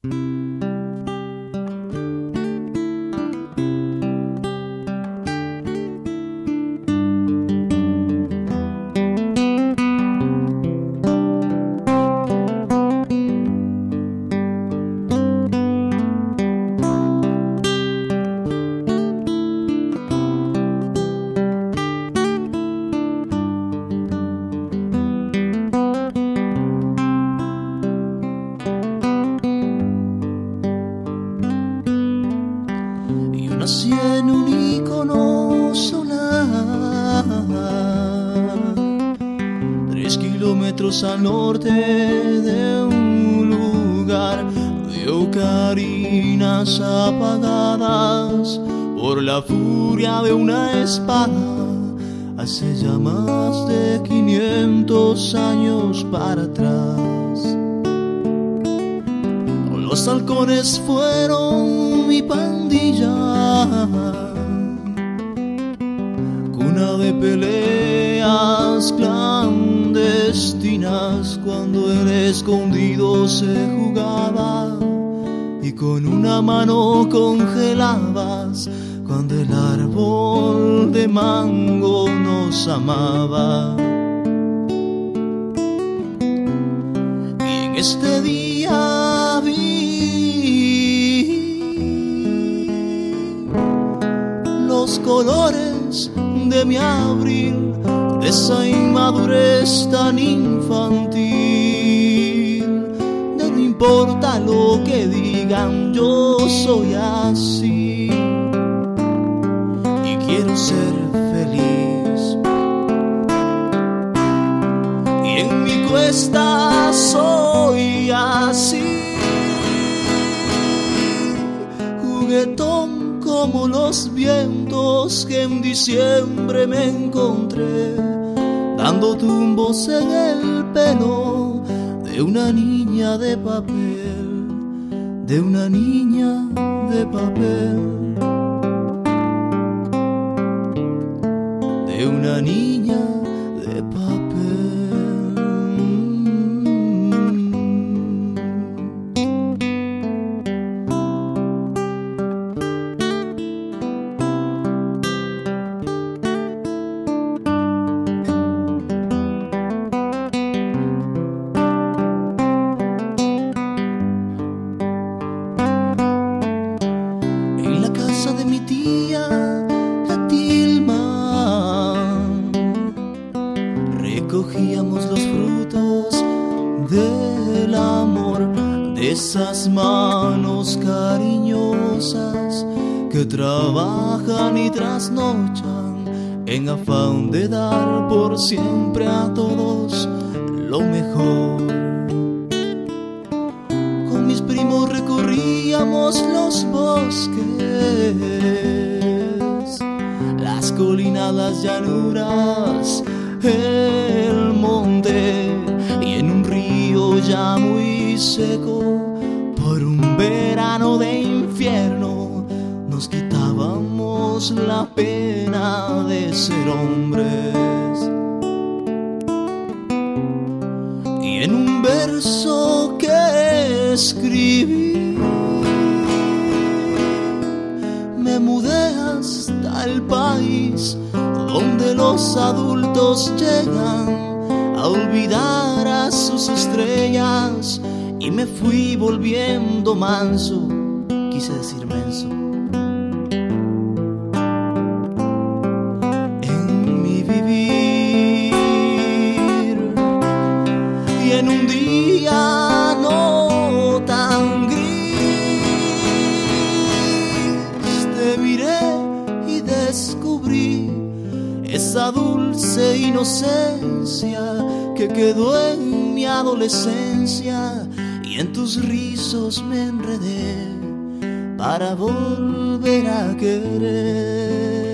Nací en un icono solar, 3 kilómetros al norte de un lugar de ocarinas apagadas por la furia de una espada. Hace ya más de 500 años para atrás. Los halcones fueron mi pandilla, cuna de peleas clandestinas, cuando el escondido se jugaba y con una mano congelabas, cuando el árbol de mango nos amaba. Y en este día los colores de mi abril, de esa inmadurez tan infantil, de no importa lo que digan, yo soy así y quiero ser feliz. Y en mi cuesta soy así, juguetón como los vientos que en diciembre me encontré, dando tumbos en el pelo de una niña de papel, de una niña de papel, de una niña de papel. De mi tía, la Tilma, recogíamos los frutos del amor de esas manos cariñosas que trabajan y trasnochan en afán de dar por siempre a todos lo mejor. Con mis primos recorríamos los bosques, las colinas, las llanuras, el monte, y en un río ya muy seco, por un verano de infierno, nos quitábamos la pena de ser hombres. Y en un verso que escribí, me mudé hasta el país donde los adultos llegan a olvidar a sus estrellas, y me fui volviendo manso, quise decir menso. En mi vivir, y en un día no tan gris, te miré y descubrí esa dulce inocencia que quedó en mi adolescencia, y en tus rizos me enredé para volver a querer.